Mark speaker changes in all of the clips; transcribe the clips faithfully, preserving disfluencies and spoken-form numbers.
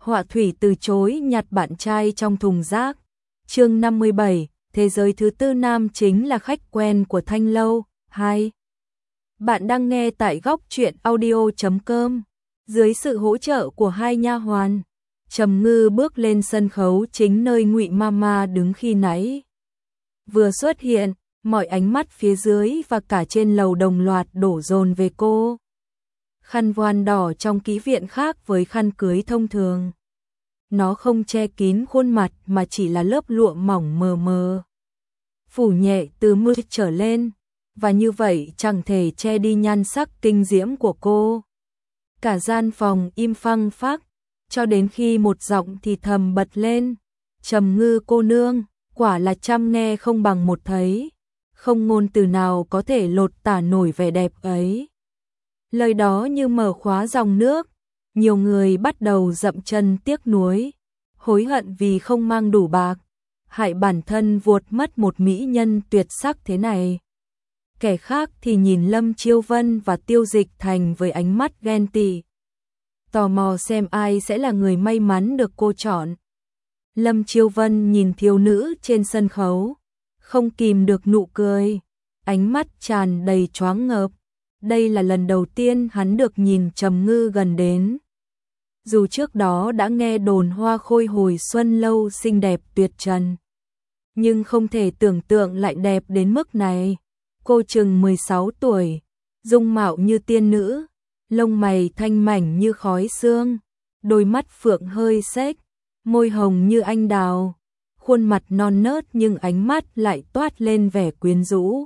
Speaker 1: Họa thủy từ chối nhặt bạn trai trong thùng rác. Chương năm mươi bảy, thế giới thứ tư, nam chính là khách quen của Thanh Lâu. hai. Bạn đang nghe tại góc truyện audio chấm com. Dưới sự hỗ trợ của hai nha hoàn, Trầm Ngư bước lên sân khấu chính nơi Ngụy Mama đứng khi nãy. Vừa xuất hiện, mọi ánh mắt phía dưới và cả trên lầu đồng loạt đổ dồn về cô. Khăn voan đỏ trong ký viện khác với khăn cưới thông thường. Nó không che kín khuôn mặt mà chỉ là lớp lụa mỏng mờ mờ, phủ nhẹ từ mưa trở lên, và như vậy chẳng thể che đi nhan sắc kinh diễm của cô. Cả gian phòng im phăng phắc, cho đến khi một giọng thì thầm bật lên: Trầm Ngư cô nương, quả là trăm nghe không bằng một thấy, không ngôn từ nào có thể lột tả nổi vẻ đẹp ấy. Lời đó như mở khóa dòng nước, nhiều người bắt đầu dậm chân tiếc nuối, hối hận vì không mang đủ bạc, hại bản thân vuột mất một mỹ nhân tuyệt sắc thế này. Kẻ khác thì nhìn Lâm Chiêu Vân và Tiêu Dịch Thành với ánh mắt ghen tị, tò mò xem ai sẽ là người may mắn được cô chọn. Lâm Chiêu Vân nhìn thiếu nữ trên sân khấu, không kìm được nụ cười, ánh mắt tràn đầy choáng ngợp. Đây là lần đầu tiên hắn được nhìn Trầm Ngư gần đến. Dù trước đó đã nghe đồn hoa khôi hồi xuân lâu xinh đẹp tuyệt trần, nhưng không thể tưởng tượng lại đẹp đến mức này. Cô chừng mười sáu tuổi, dung mạo như tiên nữ, lông mày thanh mảnh như khói sương, đôi mắt phượng hơi xếch, môi hồng như anh đào, khuôn mặt non nớt nhưng ánh mắt lại toát lên vẻ quyến rũ.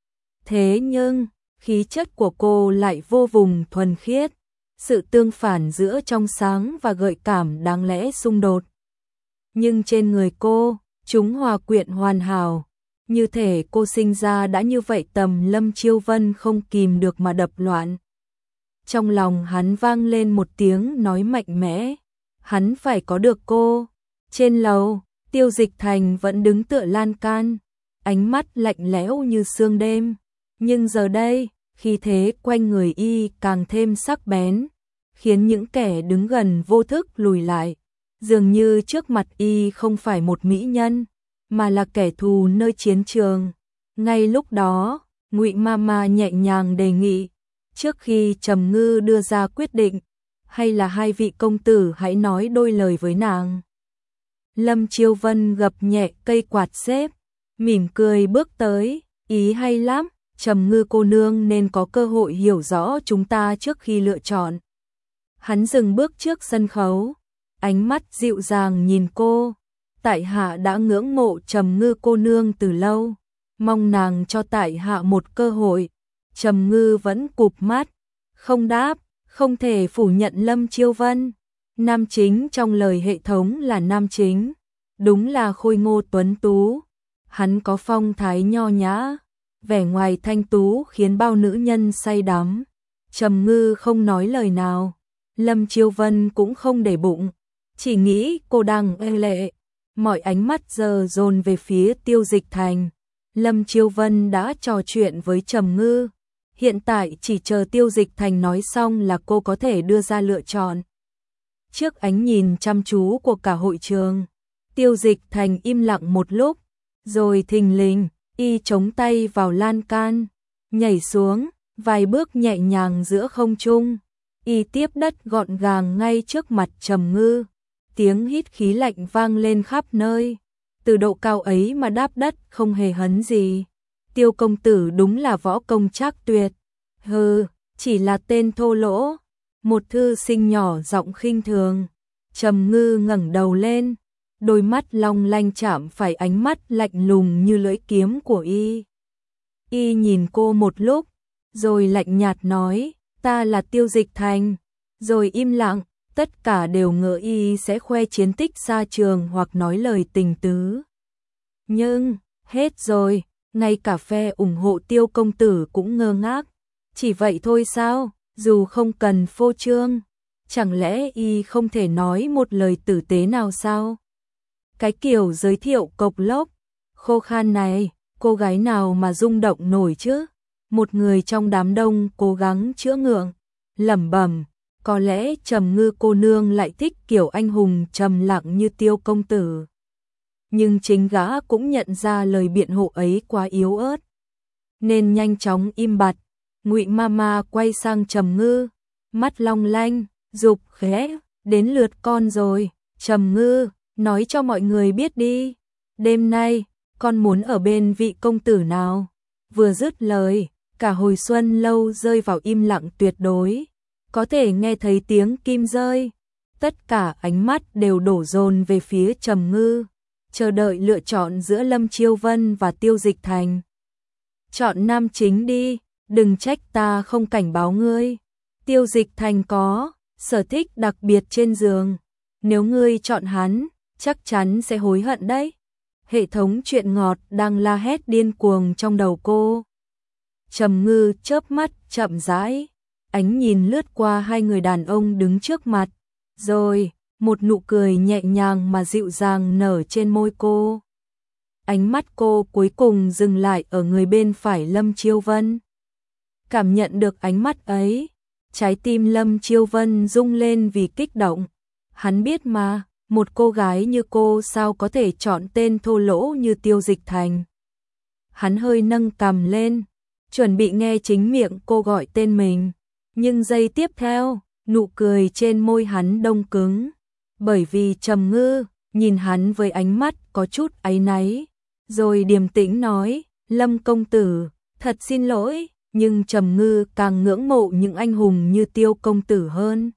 Speaker 1: Thế nhưng khí chất của cô lại vô vùng thuần khiết, sự tương phản giữa trong sáng và gợi cảm đáng lẽ xung đột. Nhưng trên người cô, chúng hòa quyện hoàn hảo, như thể cô sinh ra đã như vậy. Tầm Lâm Chiêu Vân không kìm được mà đập loạn. Trong lòng hắn vang lên một tiếng nói mạnh mẽ, hắn phải có được cô. Trên lầu, Tiêu Dịch Thành vẫn đứng tựa lan can, ánh mắt lạnh lẽo như sương đêm. Nhưng giờ đây, khí thế quanh người y càng thêm sắc bén, khiến những kẻ đứng gần vô thức lùi lại. Dường như trước mặt y không phải một mỹ nhân, mà là kẻ thù nơi chiến trường. Ngay lúc đó, Ngụy Mama nhẹ nhàng đề nghị, trước khi Trầm Ngư đưa ra quyết định, hay là hai vị công tử hãy nói đôi lời với nàng. Lâm Chiêu Vân gập nhẹ cây quạt xếp, mỉm cười bước tới, ý hay lắm. Trầm Ngư cô nương nên có cơ hội hiểu rõ chúng ta trước khi lựa chọn. Hắn dừng bước trước sân khấu, ánh mắt dịu dàng nhìn cô. Tại hạ đã ngưỡng mộ Trầm Ngư cô nương từ lâu, mong nàng cho tại hạ một cơ hội. Trầm Ngư vẫn cụp mắt, không đáp. Không thể phủ nhận Lâm Chiêu Vân, nam chính trong lời hệ thống là nam chính, đúng là khôi ngô tuấn tú. Hắn có phong thái nho nhã, vẻ ngoài thanh tú khiến bao nữ nhân say đắm. Trầm Ngư không nói lời nào, Lâm Chiêu Vân cũng không để bụng, chỉ nghĩ cô đang ê lệ. Mọi ánh mắt giờ dồn về phía Tiêu Dịch Thành. Lâm Chiêu Vân đã trò chuyện với Trầm Ngư, hiện tại chỉ chờ Tiêu Dịch Thành nói xong là cô có thể đưa ra lựa chọn. Trước ánh nhìn chăm chú của cả hội trường, Tiêu Dịch Thành im lặng một lúc, rồi thình lình y chống tay vào lan can, nhảy xuống, vài bước nhẹ nhàng giữa không trung, y tiếp đất gọn gàng ngay trước mặt Trầm Ngư. Tiếng hít khí lạnh vang lên khắp nơi, từ độ cao ấy mà đáp đất không hề hấn gì. Tiêu công tử đúng là võ công trác tuyệt. Hừ, chỉ là tên thô lỗ. Một thư sinh nhỏ giọng khinh thường. Trầm Ngư ngẩng đầu lên, đôi mắt long lanh chạm phải ánh mắt lạnh lùng như lưỡi kiếm của y. Y nhìn cô một lúc, rồi lạnh nhạt nói, ta là Tiêu Dịch Thành, rồi im lặng. Tất cả đều ngỡ y sẽ khoe chiến tích xa trường hoặc nói lời tình tứ. Nhưng, hết rồi, ngay cả phe ủng hộ Tiêu công tử cũng ngơ ngác. Chỉ vậy thôi sao, dù không cần phô trương, chẳng lẽ y không thể nói một lời tử tế nào sao? Cái kiểu giới thiệu cộc lốc, khô khan này, cô gái nào mà rung động nổi chứ? Một người trong đám đông cố gắng chữa ngượng, lẩm bẩm, có lẽ Trầm Ngư cô nương lại thích kiểu anh hùng trầm lặng như Tiêu công tử. Nhưng chính gã cũng nhận ra lời biện hộ ấy quá yếu ớt, nên nhanh chóng im bặt. Ngụy Mama quay sang Trầm Ngư, mắt long lanh, giục khẽ, đến lượt con rồi. Trầm Ngư, nói cho mọi người biết đi, đêm nay con muốn ở bên vị công tử nào? Vừa dứt lời, cả hồi xuân lâu rơi vào im lặng tuyệt đối, có thể nghe thấy tiếng kim rơi. Tất cả ánh mắt đều đổ dồn về phía Trầm Ngư, chờ đợi lựa chọn giữa Lâm Chiêu Vân và Tiêu Dịch Thành. Chọn nam chính đi, đừng trách ta không cảnh báo ngươi. Tiêu Dịch Thành có sở thích đặc biệt trên giường, nếu ngươi chọn hắn, chắc chắn sẽ hối hận đấy. Hệ thống truyện ngọt đang la hét điên cuồng trong đầu cô. Trầm Ngư chớp mắt chậm rãi, ánh nhìn lướt qua hai người đàn ông đứng trước mặt, rồi một nụ cười nhẹ nhàng mà dịu dàng nở trên môi cô. Ánh mắt cô cuối cùng dừng lại ở người bên phải Lâm Chiêu Vân. Cảm nhận được ánh mắt ấy, trái tim Lâm Chiêu Vân rung lên vì kích động. Hắn biết mà, một cô gái như cô sao có thể chọn tên thô lỗ như Tiêu Dịch Thành. Hắn hơi nâng cằm lên, chuẩn bị nghe chính miệng cô gọi tên mình, nhưng giây tiếp theo, nụ cười trên môi hắn đông cứng, bởi vì Trầm Ngư nhìn hắn với ánh mắt có chút áy náy, rồi điềm tĩnh nói, Lâm công tử, thật xin lỗi, nhưng Trầm Ngư càng ngưỡng mộ những anh hùng như Tiêu công tử hơn.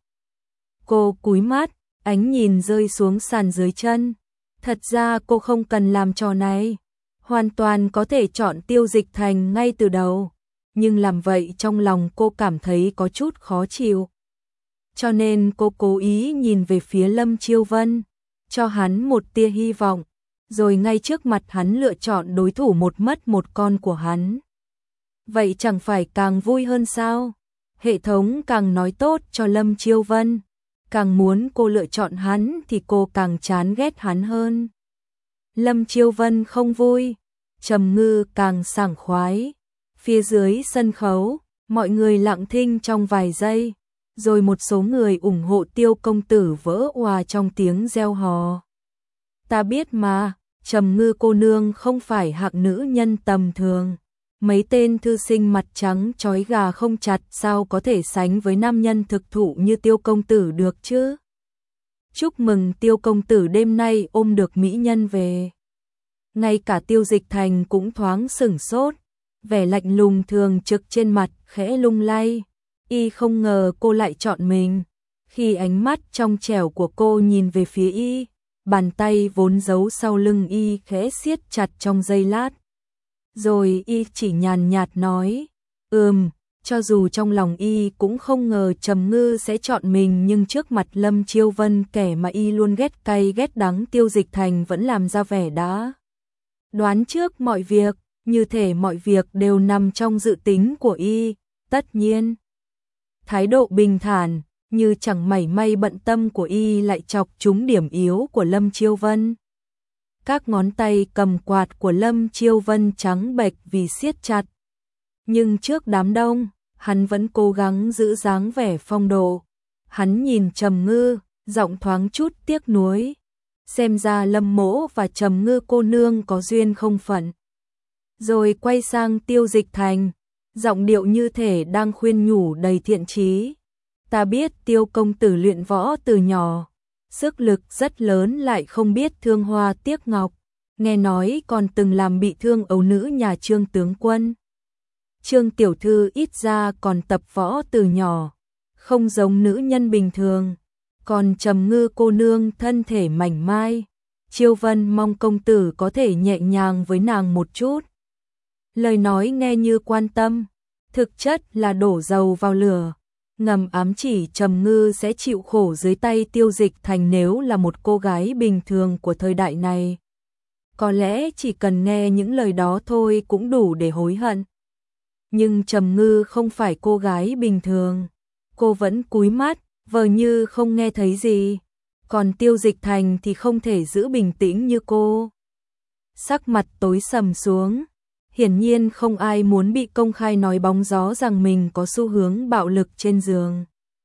Speaker 1: Cô cúi mắt, ánh nhìn rơi xuống sàn dưới chân. Thật ra cô không cần làm trò này, hoàn toàn có thể chọn Tiêu Dịch Thành ngay từ đầu, nhưng làm vậy trong lòng cô cảm thấy có chút khó chịu. Cho nên cô cố ý nhìn về phía Lâm Chiêu Vân, cho hắn một tia hy vọng, rồi ngay trước mặt hắn lựa chọn đối thủ một mất một con của hắn. Vậy chẳng phải càng vui hơn sao? Hệ thống càng nói tốt cho Lâm Chiêu Vân, càng muốn cô lựa chọn hắn thì cô càng chán ghét hắn hơn. Lâm Chiêu Vân không vui, Trầm Ngư càng sảng khoái. Phía dưới sân khấu, mọi người lặng thinh trong vài giây, rồi một số người ủng hộ Tiêu công tử vỡ òa trong tiếng reo hò. Ta biết mà, Trầm Ngư cô nương không phải hạng nữ nhân tầm thường. Mấy tên thư sinh mặt trắng trói gà không chặt sao có thể sánh với nam nhân thực thụ như Tiêu công tử được chứ? Chúc mừng Tiêu công tử đêm nay ôm được mỹ nhân về. Ngay cả Tiêu Dịch Thành cũng thoáng sửng sốt, vẻ lạnh lùng thường trực trên mặt khẽ lung lay. Y không ngờ cô lại chọn mình. Khi ánh mắt trong trẻo của cô nhìn về phía Y, bàn tay vốn giấu sau lưng Y khẽ siết chặt trong giây lát. Rồi Y chỉ nhàn nhạt nói, ừm, cho dù trong lòng Y cũng không ngờ Trầm Ngư sẽ chọn mình, nhưng trước mặt Lâm Chiêu Vân, kẻ mà Y luôn ghét cay ghét đắng, Tiêu Dịch Thành vẫn làm ra vẻ đã đoán trước mọi việc, như thể mọi việc đều nằm trong dự tính của Y. Tất nhiên, thái độ bình thản, như chẳng mảy may bận tâm của Y lại chọc trúng điểm yếu của Lâm Chiêu Vân. Các ngón tay cầm quạt của Lâm Chiêu Vân trắng bệch vì siết chặt. Nhưng trước đám đông, hắn vẫn cố gắng giữ dáng vẻ phong độ. Hắn nhìn Trầm Ngư, giọng thoáng chút tiếc nuối. Xem ra Lâm mỗ và Trầm Ngư cô nương có duyên không phận. Rồi quay sang Tiêu Dịch Thành, giọng điệu như thể đang khuyên nhủ đầy thiện chí. Ta biết Tiêu công tử luyện võ từ nhỏ, sức lực rất lớn lại không biết thương hoa tiếc ngọc, nghe nói còn từng làm bị thương ấu nữ nhà Trương tướng quân. Trương tiểu thư ít ra còn tập võ từ nhỏ, không giống nữ nhân bình thường, còn Trầm Ngư cô nương thân thể mảnh mai, Chiêu Vân mong công tử có thể nhẹ nhàng với nàng một chút. Lời nói nghe như quan tâm, thực chất là đổ dầu vào lửa, ngầm ám chỉ Trầm Ngư sẽ chịu khổ dưới tay Tiêu Dịch Thành nếu là một cô gái bình thường của thời đại này. Có lẽ chỉ cần nghe những lời đó thôi cũng đủ để hối hận. Nhưng Trầm Ngư không phải cô gái bình thường. Cô vẫn cúi mắt, vờ như không nghe thấy gì. Còn Tiêu Dịch Thành thì không thể giữ bình tĩnh như cô. Sắc mặt tối sầm xuống. Hiển nhiên không ai muốn bị công khai nói bóng gió rằng mình có xu hướng bạo lực trên giường.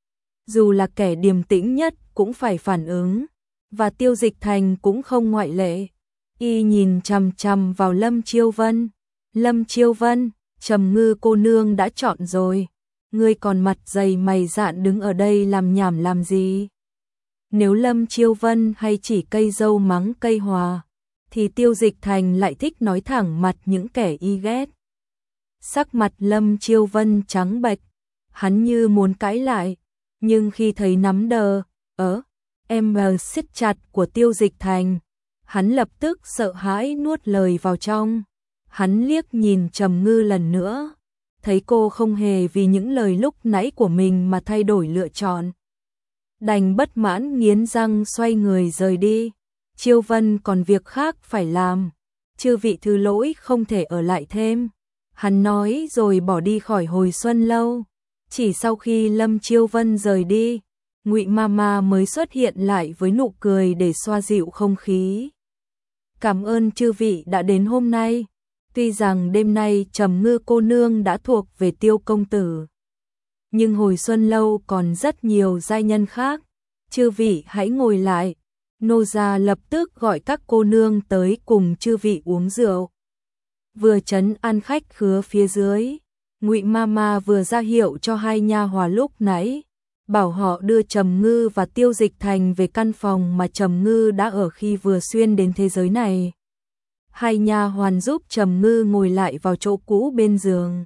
Speaker 1: dù là kẻ điềm tĩnh nhất cũng phải phản ứng, và Tiêu Dịch Thành cũng không ngoại lệ. Y nhìn chằm chằm vào Lâm Chiêu Vân. Lâm Chiêu Vân, Trầm Ngư cô nương đã chọn rồi, ngươi còn mặt dày mày dạn đứng ở đây làm nhảm làm gì? Nếu Lâm Chiêu Vân hay chỉ cây dâu mắng cây hòa, thì Tiêu Dịch Thành lại thích nói thẳng mặt những kẻ y ghét. Sắc mặt Lâm Chiêu Vân trắng bệch, hắn như muốn cãi lại, nhưng khi thấy nắm đờ, ớ, em siết chặt của Tiêu Dịch Thành, hắn lập tức sợ hãi nuốt lời vào trong. Hắn liếc nhìn Trầm Ngư lần nữa, thấy cô không hề vì những lời lúc nãy của mình mà thay đổi lựa chọn. Đành bất mãn nghiến răng xoay người rời đi. Chiêu Vân còn việc khác phải làm, chư vị thứ lỗi không thể ở lại thêm. Hắn nói rồi bỏ đi khỏi Hồi Xuân Lâu. Chỉ sau khi Lâm Chiêu Vân rời đi, Ngụy Mama mới xuất hiện lại với nụ cười để xoa dịu không khí. Cảm ơn chư vị đã đến hôm nay. Tuy rằng đêm nay Trầm Ngư cô nương đã thuộc về Tiêu công tử, nhưng Hồi Xuân Lâu còn rất nhiều giai nhân khác. Chư vị hãy ngồi lại. Nô gia lập tức gọi các cô nương tới cùng chư vị uống rượu. Vừa trấn an khách khứa phía dưới, Ngụy Mama vừa ra hiệu cho hai nha hoàn lúc nãy, bảo họ đưa Trầm Ngư và Tiêu Dịch Thành về căn phòng mà Trầm Ngư đã ở khi vừa xuyên đến thế giới này. Hai nha hoàn giúp Trầm Ngư ngồi lại vào chỗ cũ bên giường,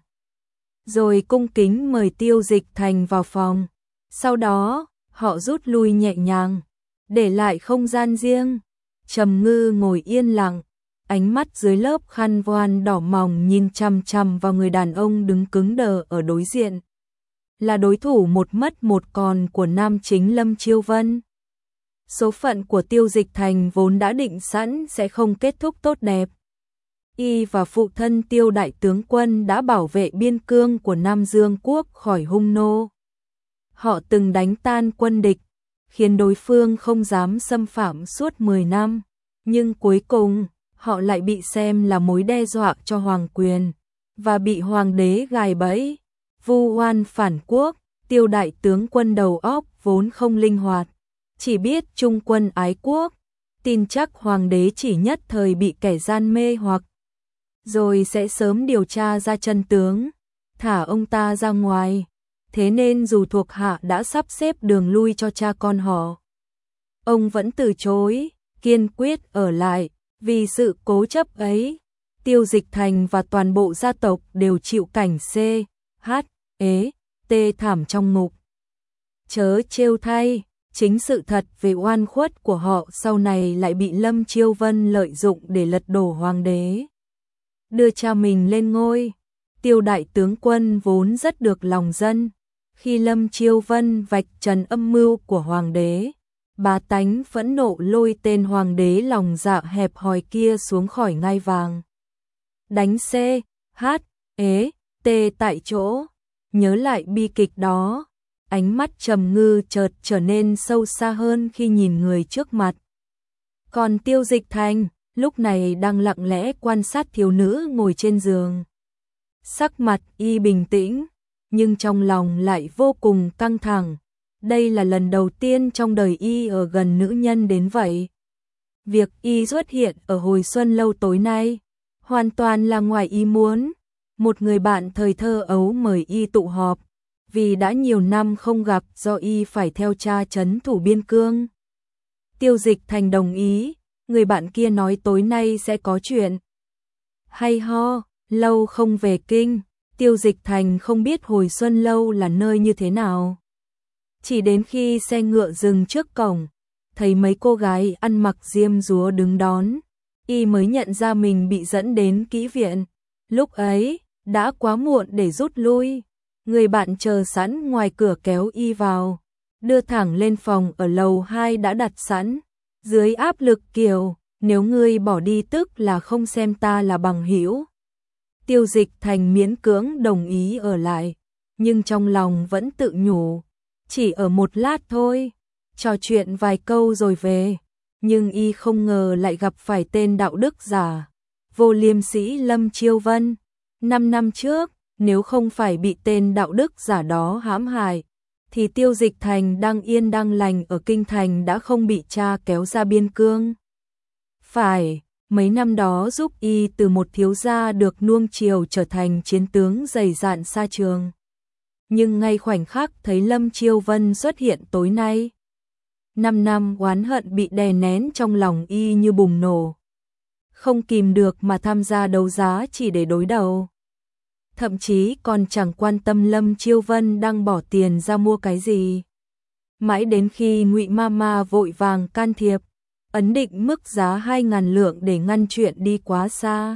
Speaker 1: rồi cung kính mời Tiêu Dịch Thành vào phòng. Sau đó, họ rút lui nhẹ nhàng, để lại không gian riêng. Trầm Ngư ngồi yên lặng, ánh mắt dưới lớp khăn voan đỏ mỏng nhìn chằm chằm vào người đàn ông đứng cứng đờ ở đối diện. Là đối thủ một mất một còn của nam chính Lâm Chiêu Vân. Số phận của Tiêu Dịch Thành vốn đã định sẵn sẽ không kết thúc tốt đẹp. Y và phụ thân Tiêu đại tướng quân đã bảo vệ biên cương của Nam Dương quốc khỏi hung nô. Họ từng đánh tan quân địch, khiến đối phương không dám xâm phạm suốt mười năm, nhưng cuối cùng họ lại bị xem là mối đe dọa cho hoàng quyền và bị hoàng đế gài bẫy, vu oan phản quốc. Tiêu đại tướng quân đầu óc vốn không linh hoạt, chỉ biết trung quân ái quốc, tin chắc hoàng đế chỉ nhất thời bị kẻ gian mê hoặc, rồi sẽ sớm điều tra ra chân tướng, thả ông ta ra ngoài. Thế nên dù thuộc hạ đã sắp xếp đường lui cho cha con họ, ông vẫn từ chối, kiên quyết ở lại. Vì sự cố chấp ấy, Tiêu Dịch Thành và toàn bộ gia tộc đều chịu cảnh C, H, ế, T thảm trong ngục. Chớ trêu thay, chính sự thật về oan khuất của họ sau này lại bị Lâm Chiêu Vân lợi dụng để lật đổ hoàng đế, đưa cha mình lên ngôi. Tiêu đại tướng quân vốn rất được lòng dân. Khi Lâm Chiêu Vân vạch trần âm mưu của hoàng đế, bá tánh phẫn nộ lôi tên hoàng đế lòng dạ hẹp hòi kia xuống khỏi ngai vàng, đánh C, H, ế, T tại chỗ. Nhớ lại bi kịch đó, ánh mắt Trầm Ngư chợt trở nên sâu xa hơn khi nhìn người trước mặt. Còn Tiêu Dịch Thành lúc này đang lặng lẽ quan sát thiếu nữ ngồi trên giường. Sắc mặt y bình tĩnh, nhưng trong lòng lại vô cùng căng thẳng. Đây là lần đầu tiên trong đời y ở gần nữ nhân đến vậy. Việc y xuất hiện ở Hồi Xuân Lâu tối nay hoàn toàn là ngoài ý muốn. Một người bạn thời thơ ấu mời y tụ họp, vì đã nhiều năm không gặp do y phải theo cha trấn thủ biên cương. Tiêu Dịch Thành đồng ý, người bạn kia nói tối nay sẽ có chuyện hay ho. Lâu không về kinh, Tiêu Dịch Thành không biết Hồi Xuân Lâu là nơi như thế nào. Chỉ đến khi xe ngựa dừng trước cổng, thấy mấy cô gái ăn mặc diêm dúa đứng đón, y mới nhận ra mình bị dẫn đến kỹ viện. Lúc ấy, đã quá muộn để rút lui. Người bạn chờ sẵn ngoài cửa kéo y vào, đưa thẳng lên phòng ở lầu hai đã đặt sẵn. Dưới áp lực kiểu, nếu ngươi bỏ đi tức là không xem ta là bằng hữu. Tiêu Dịch Thành miễn cưỡng đồng ý ở lại, nhưng trong lòng vẫn tự nhủ, chỉ ở một lát thôi, trò chuyện vài câu rồi về. Nhưng y không ngờ lại gặp phải tên đạo đức giả, vô liêm sĩ Lâm Chiêu Vân. Năm năm trước, nếu không phải bị tên đạo đức giả đó hãm hại, thì Tiêu Dịch Thành đang yên đang lành ở kinh thành đã không bị cha kéo ra biên cương. Phải, mấy năm đó giúp y từ một thiếu gia được nuông chiều trở thành chiến tướng dày dạn xa trường. Nhưng ngay khoảnh khắc thấy Lâm Chiêu Vân xuất hiện tối nay, năm năm oán hận bị đè nén trong lòng y như bùng nổ. Không kìm được mà tham gia đấu giá chỉ để đối đầu. Thậm chí còn chẳng quan tâm Lâm Chiêu Vân đang bỏ tiền ra mua cái gì. Mãi đến khi Ngụy Mama vội vàng can thiệp, ấn định mức giá hai ngàn lượng để ngăn chuyện đi quá xa,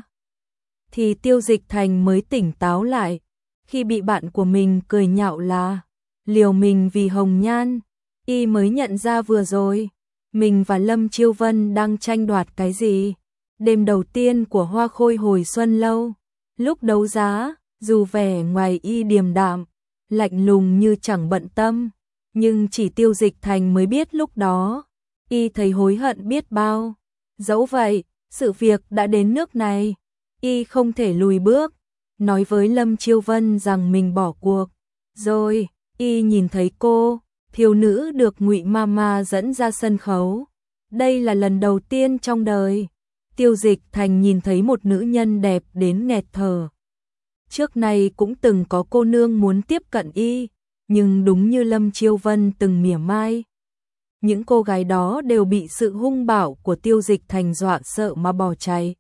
Speaker 1: thì Tiêu Dịch Thành mới tỉnh táo lại, khi bị bạn của mình cười nhạo là liều mình vì hồng nhan, y mới nhận ra vừa rồi, mình và Lâm Chiêu Vân đang tranh đoạt cái gì. Đêm đầu tiên của Hoa Khôi hồi xuân lâu, lúc đấu giá, dù vẻ ngoài y điềm đạm, lạnh lùng như chẳng bận tâm, nhưng chỉ Tiêu Dịch Thành mới biết lúc đó, y thấy hối hận biết bao. Dẫu vậy, sự việc đã đến nước này, y không thể lùi bước, nói với Lâm Chiêu Vân rằng mình bỏ cuộc. Rồi, y nhìn thấy cô, thiếu nữ được Ngụy Mama dẫn ra sân khấu. Đây là lần đầu tiên trong đời Tiêu Dịch Thành nhìn thấy một nữ nhân đẹp đến nghẹt thở. Trước này cũng từng có cô nương muốn tiếp cận y, nhưng đúng như Lâm Chiêu Vân từng mỉa mai, những cô gái đó đều bị sự hung bạo của Tiêu Dịch Thành dọa sợ mà bỏ chạy.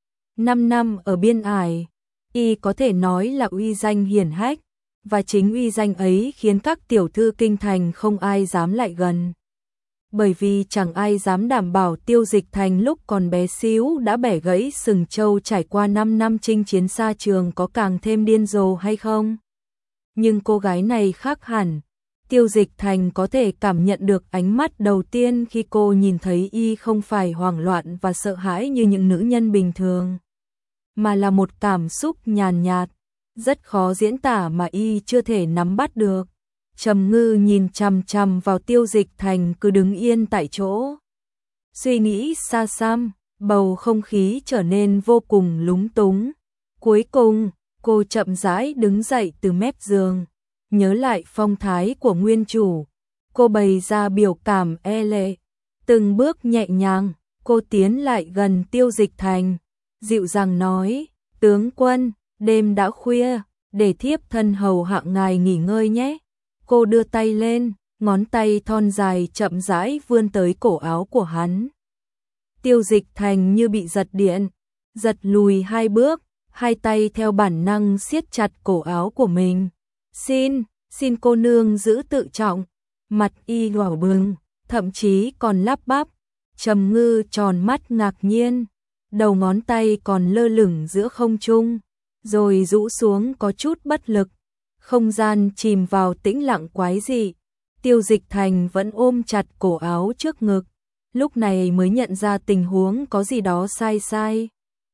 Speaker 1: Năm năm ở biên ải, y có thể nói là uy danh hiển hách, và chính uy danh ấy khiến các tiểu thư kinh thành không ai dám lại gần. Bởi vì chẳng ai dám đảm bảo Tiêu Dịch Thành lúc còn bé xíu đã bẻ gãy sừng trâu trải qua năm năm chinh chiến xa trường có càng thêm điên rồ hay không. Nhưng cô gái này khác hẳn. Tiêu Dịch Thành có thể cảm nhận được ánh mắt đầu tiên khi cô nhìn thấy y không phải hoảng loạn và sợ hãi như những nữ nhân bình thường, mà là một cảm xúc nhàn nhạt, rất khó diễn tả mà y chưa thể nắm bắt được. Trầm Ngư nhìn chằm chằm vào Tiêu Dịch Thành cứ đứng yên tại chỗ, suy nghĩ xa xăm, bầu không khí trở nên vô cùng lúng túng. Cuối cùng, cô chậm rãi đứng dậy từ mép giường, nhớ lại phong thái của nguyên chủ. Cô bày ra biểu cảm e lệ, từng bước nhẹ nhàng, cô tiến lại gần Tiêu Dịch Thành, dịu dàng nói, tướng quân, đêm đã khuya, để thiếp thân hầu hạ ngài nghỉ ngơi nhé. Cô đưa tay lên, ngón tay thon dài chậm rãi vươn tới cổ áo của hắn. Tiêu Dịch Thành như bị giật điện, giật lùi hai bước, hai tay theo bản năng siết chặt cổ áo của mình. Xin, xin cô nương giữ tự trọng. Mặt y đỏ bừng, thậm chí còn lắp bắp. Trầm Ngư tròn mắt ngạc nhiên, đầu ngón tay còn lơ lửng giữa không trung, rồi rũ xuống có chút bất lực. Không gian chìm vào tĩnh lặng quái dị. Tiêu Dịch Thành vẫn ôm chặt cổ áo trước ngực, lúc này mới nhận ra tình huống có gì đó sai sai.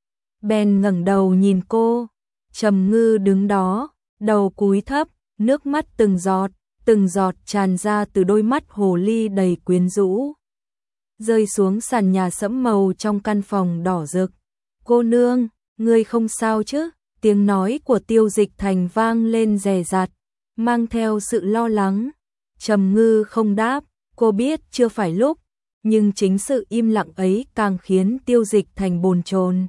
Speaker 1: Bèn ngẩng đầu nhìn cô, Trầm Ngư đứng đó, đầu cúi thấp, nước mắt từng giọt, từng giọt tràn ra từ đôi mắt hồ ly đầy quyến rũ, rơi xuống sàn nhà sẫm màu trong căn phòng đỏ rực. Cô nương, ngươi không sao chứ? Tiếng nói của Tiêu Dịch Thành vang lên dè dặt, mang theo sự lo lắng. Trầm Ngư không đáp, cô biết chưa phải lúc, nhưng chính sự im lặng ấy càng khiến Tiêu Dịch Thành bồn chồn.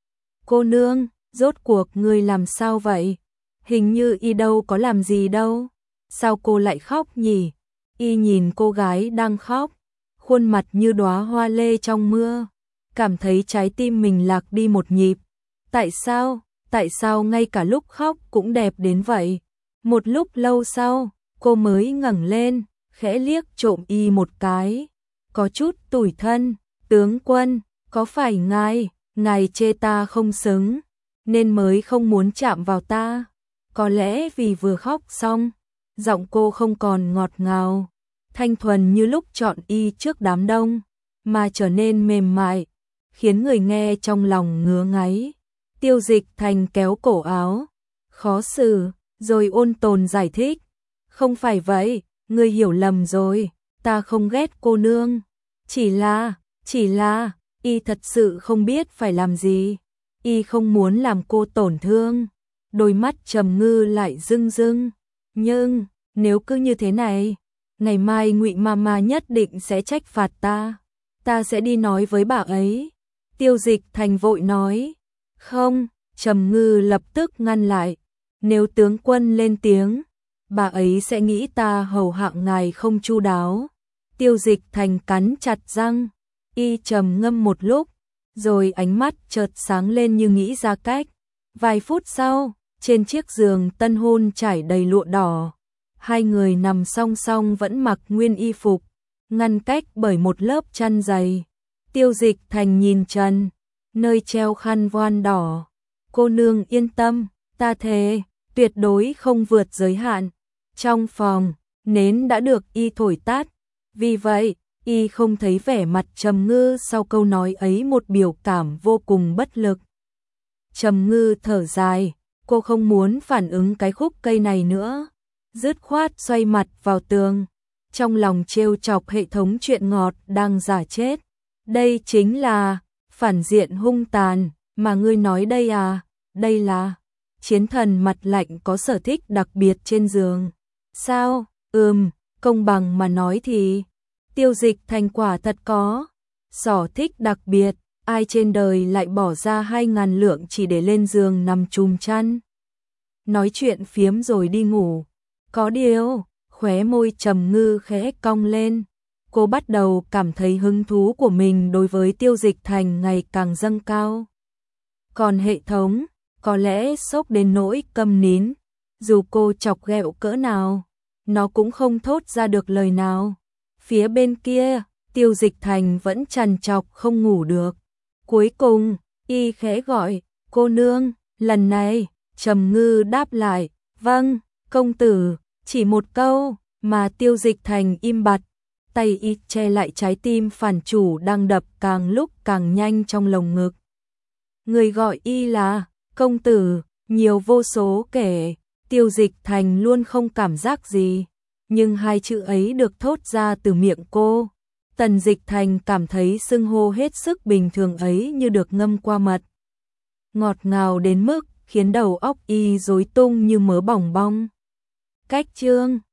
Speaker 1: Cô nương, rốt cuộc ngươi làm sao vậy? Hình như y đâu có làm gì đâu. Sao cô lại khóc nhỉ? Y nhìn cô gái đang khóc, khuôn mặt như đóa hoa lê trong mưa, cảm thấy trái tim mình lạc đi một nhịp. Tại sao? Tại sao ngay cả lúc khóc cũng đẹp đến vậy? Một lúc lâu sau, cô mới ngẩng lên, khẽ liếc trộm y một cái, có chút tủi thân. Tướng quân, có phải ngài, ngài chê ta không xứng, nên mới không muốn chạm vào ta? Có lẽ vì vừa khóc xong, giọng cô không còn ngọt ngào, thanh thuần như lúc chọn y trước đám đông, mà trở nên mềm mại, khiến người nghe trong lòng ngứa ngáy. Tiêu Dịch Thành kéo cổ áo, khó xử, rồi ôn tồn giải thích. Không phải vậy, ngươi hiểu lầm rồi, ta không ghét cô nương. Chỉ là, chỉ là, y thật sự không biết phải làm gì. Y không muốn làm cô tổn thương. Đôi mắt Trầm Ngư lại rưng rưng. Nhưng, Nếu cứ như thế này, ngày mai Ngụy Mama nhất định sẽ trách phạt ta. Ta sẽ đi nói với bà ấy. Tiêu Dịch Thành vội nói. Không, Trầm Ngư lập tức ngăn lại. Nếu tướng quân lên tiếng, bà ấy sẽ nghĩ ta hầu hạ ngài không chu đáo. Tiêu Dịch Thành cắn chặt răng, y trầm ngâm một lúc, rồi ánh mắt chợt sáng lên như nghĩ ra cách. Vài phút sau, trên chiếc giường tân hôn trải đầy lụa đỏ, hai người nằm song song vẫn mặc nguyên y phục, ngăn cách bởi một lớp chăn dày. Tiêu Dịch Thành nhìn trần, nơi treo khăn voan đỏ. Cô nương yên tâm, ta thề, tuyệt đối không vượt giới hạn. Trong phòng, nến đã được y thổi tắt. Vì vậy, y không thấy vẻ mặt Trầm Ngư sau câu nói ấy một biểu cảm vô cùng bất lực. Trầm Ngư thở dài, cô không muốn phản ứng cái khúc cây này nữa. Dứt khoát xoay mặt vào tường, trong lòng trêu chọc hệ thống chuyện ngọt đang giả chết. Đây chính là phản diện hung tàn mà ngươi nói đây à? Đây là chiến thần mặt lạnh có sở thích đặc biệt trên giường. Sao? Ừm, công bằng mà nói thì Tiêu Dịch Thành quả thật có sở thích đặc biệt, ai trên đời lại bỏ ra hai ngàn lượng chỉ để lên giường nằm chùm chăn, nói chuyện phiếm rồi đi ngủ. Có điều, khóe môi Trầm Ngư khẽ cong lên, cô bắt đầu cảm thấy hứng thú của mình đối với Tiêu Dịch Thành ngày càng dâng cao. Còn hệ thống, có lẽ sốc đến nỗi câm nín, dù cô chọc ghẹo cỡ nào, nó cũng không thốt ra được lời nào. Phía bên kia, Tiêu Dịch Thành vẫn trằn trọc không ngủ được. Cuối cùng, y khẽ gọi, cô nương, lần này, Trầm Ngư đáp lại, vâng, công tử, chỉ một câu, mà Tiêu Dịch Thành im bặt, tay y che lại trái tim phản chủ đang đập càng lúc càng nhanh trong lồng ngực. Người gọi y là công tử, nhiều vô số kể, Tiêu Dịch Thành luôn không cảm giác gì, nhưng hai chữ ấy được thốt ra từ miệng cô. Tần Dịch Thành cảm thấy xưng hô hết sức bình thường ấy như được ngâm qua mật, ngọt ngào đến mức khiến đầu óc y rối tung như mớ bòng bong. Cách chương